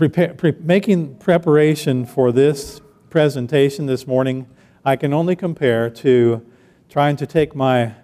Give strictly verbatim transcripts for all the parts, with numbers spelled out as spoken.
prepare, pre- making preparation for this presentation this morning, I can only compare to trying to take my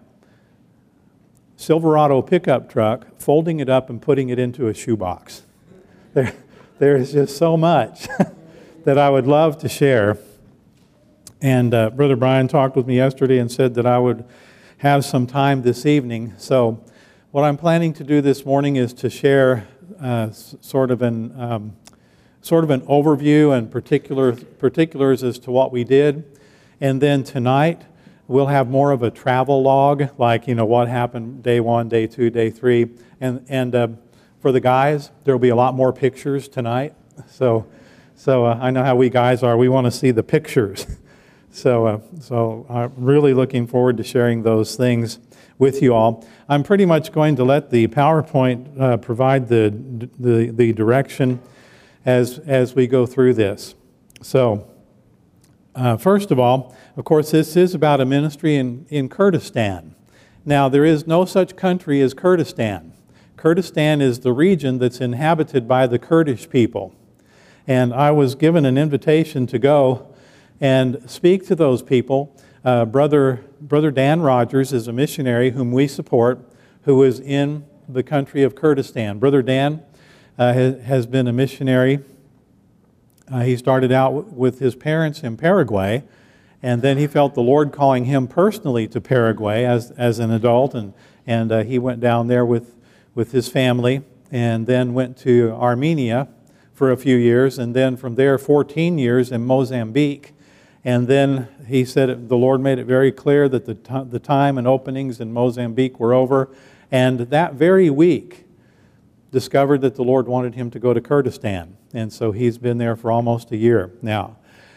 Silverado pickup truck, folding it up and putting it into a shoebox. There, there is just so much that I would love to share. And uh, Brother Brian talked with me yesterday and said that I would have some time this evening. So what I'm planning to do this morning is to share uh, sort of an um, sort of an overview and particular particulars as to what we did. And then tonight we'll have more of a travel log, like, you know, what happened day one, day two, day three. And and uh, for the guys, there will be a lot more pictures tonight. So so uh, I know how we guys are. We want to see the pictures. So uh, so I'm really looking forward to sharing those things with you all. I'm pretty much going to let the PowerPoint uh, provide the, the the direction as as we go through this. So uh, first of all, of course, this is about a ministry in, in Kurdistan. Now, there is no such country as Kurdistan. Kurdistan is the region that's inhabited by the Kurdish people. And I was given an invitation to go and speak to those people. Uh, Brother, Brother Dan Rogers is a missionary whom we support, who is in the country of Kurdistan. Brother Dan uh, has, has been a missionary. Uh, he started out w- with his parents in Paraguay, and then he felt the Lord calling him personally to Paraguay as, as an adult, and, and uh, he went down there with, with his family, and then went to Armenia for a few years, and then from there fourteen years in Mozambique. And then he said the Lord made it very clear that the, t- the time and openings in Mozambique were over, and that very week discovered that the Lord wanted him to go to Kurdistan, and so he's been there for almost a year now.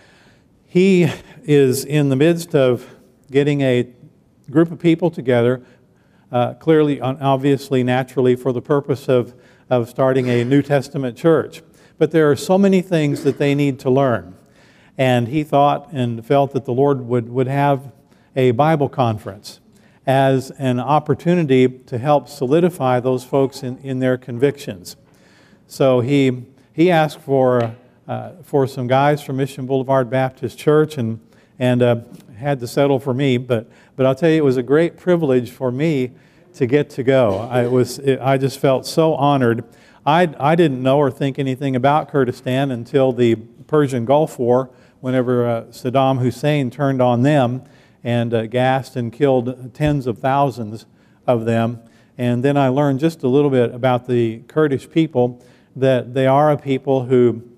He is in the midst of getting a group of people together, uh, clearly, obviously, naturally, for the purpose of, of starting a New Testament church. But there are so many things that they need to learn. And he thought and felt that the Lord would, would have a Bible conference as an opportunity to help solidify those folks in, in their convictions. So he, he asked for... Uh, for some guys from Mission Boulevard Baptist Church, and and uh, had to settle for me. But but I'll tell you, it was a great privilege for me to get to go. I was it, I just felt so honored. I I didn't know or think anything about Kurdistan until the Persian Gulf War, whenever uh, Saddam Hussein turned on them and uh, gassed and killed tens of thousands of them. And then I learned just a little bit about the Kurdish people, that they are a people who